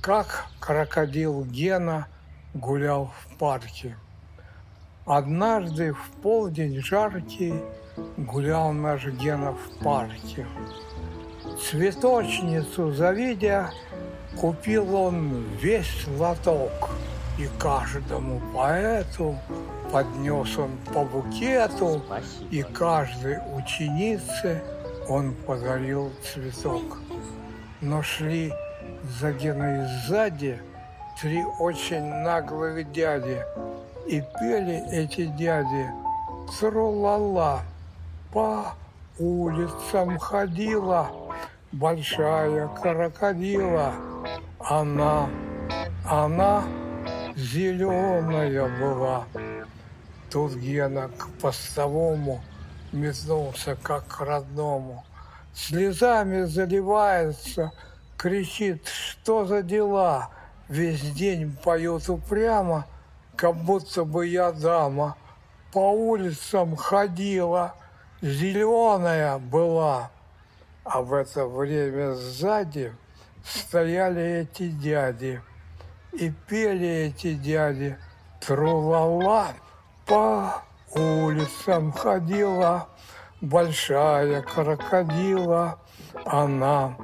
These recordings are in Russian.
Как крокодил Гена гулял в парке. Однажды в полдень жаркий гулял наш Гена в парке. Цветочницу завидя, купил он весь лоток, и каждому поэту поднес он по букету, и каждой ученице он подарил цветок. Но шли за Геной сзади три очень наглых дяди, и пели эти дяди тру-ла-ла. По улицам ходила большая крокодила. Она зеленая была. Тут Гена к постовому метнулся, как к родному. Слезами заливается, кричит: что за дела? Весь день поет упрямо, как будто бы я дама. По улицам ходила, зеленая была. А в это время сзади стояли эти дяди, и пели эти дяди тру-ла-ла. По улицам ходила большая крокодила. Она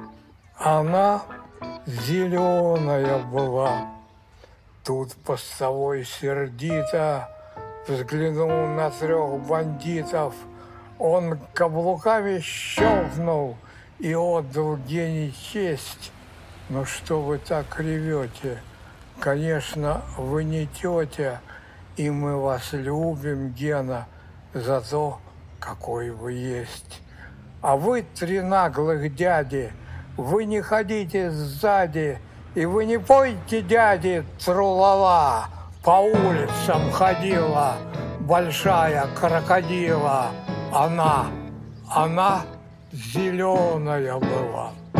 зеленая была. Тут постовой сердито взглянул на трех бандитов. Он каблуками щелкнул и отдал Гене честь. Ну что вы так ревете? Конечно, вы не тетя, и мы вас любим, Гена, за то, какой вы есть. А вы, три наглых дяди, вы не ходите сзади, и вы не пойте, дяди, тру-ла-ла. По улицам ходила большая крокодила. Она зеленая была.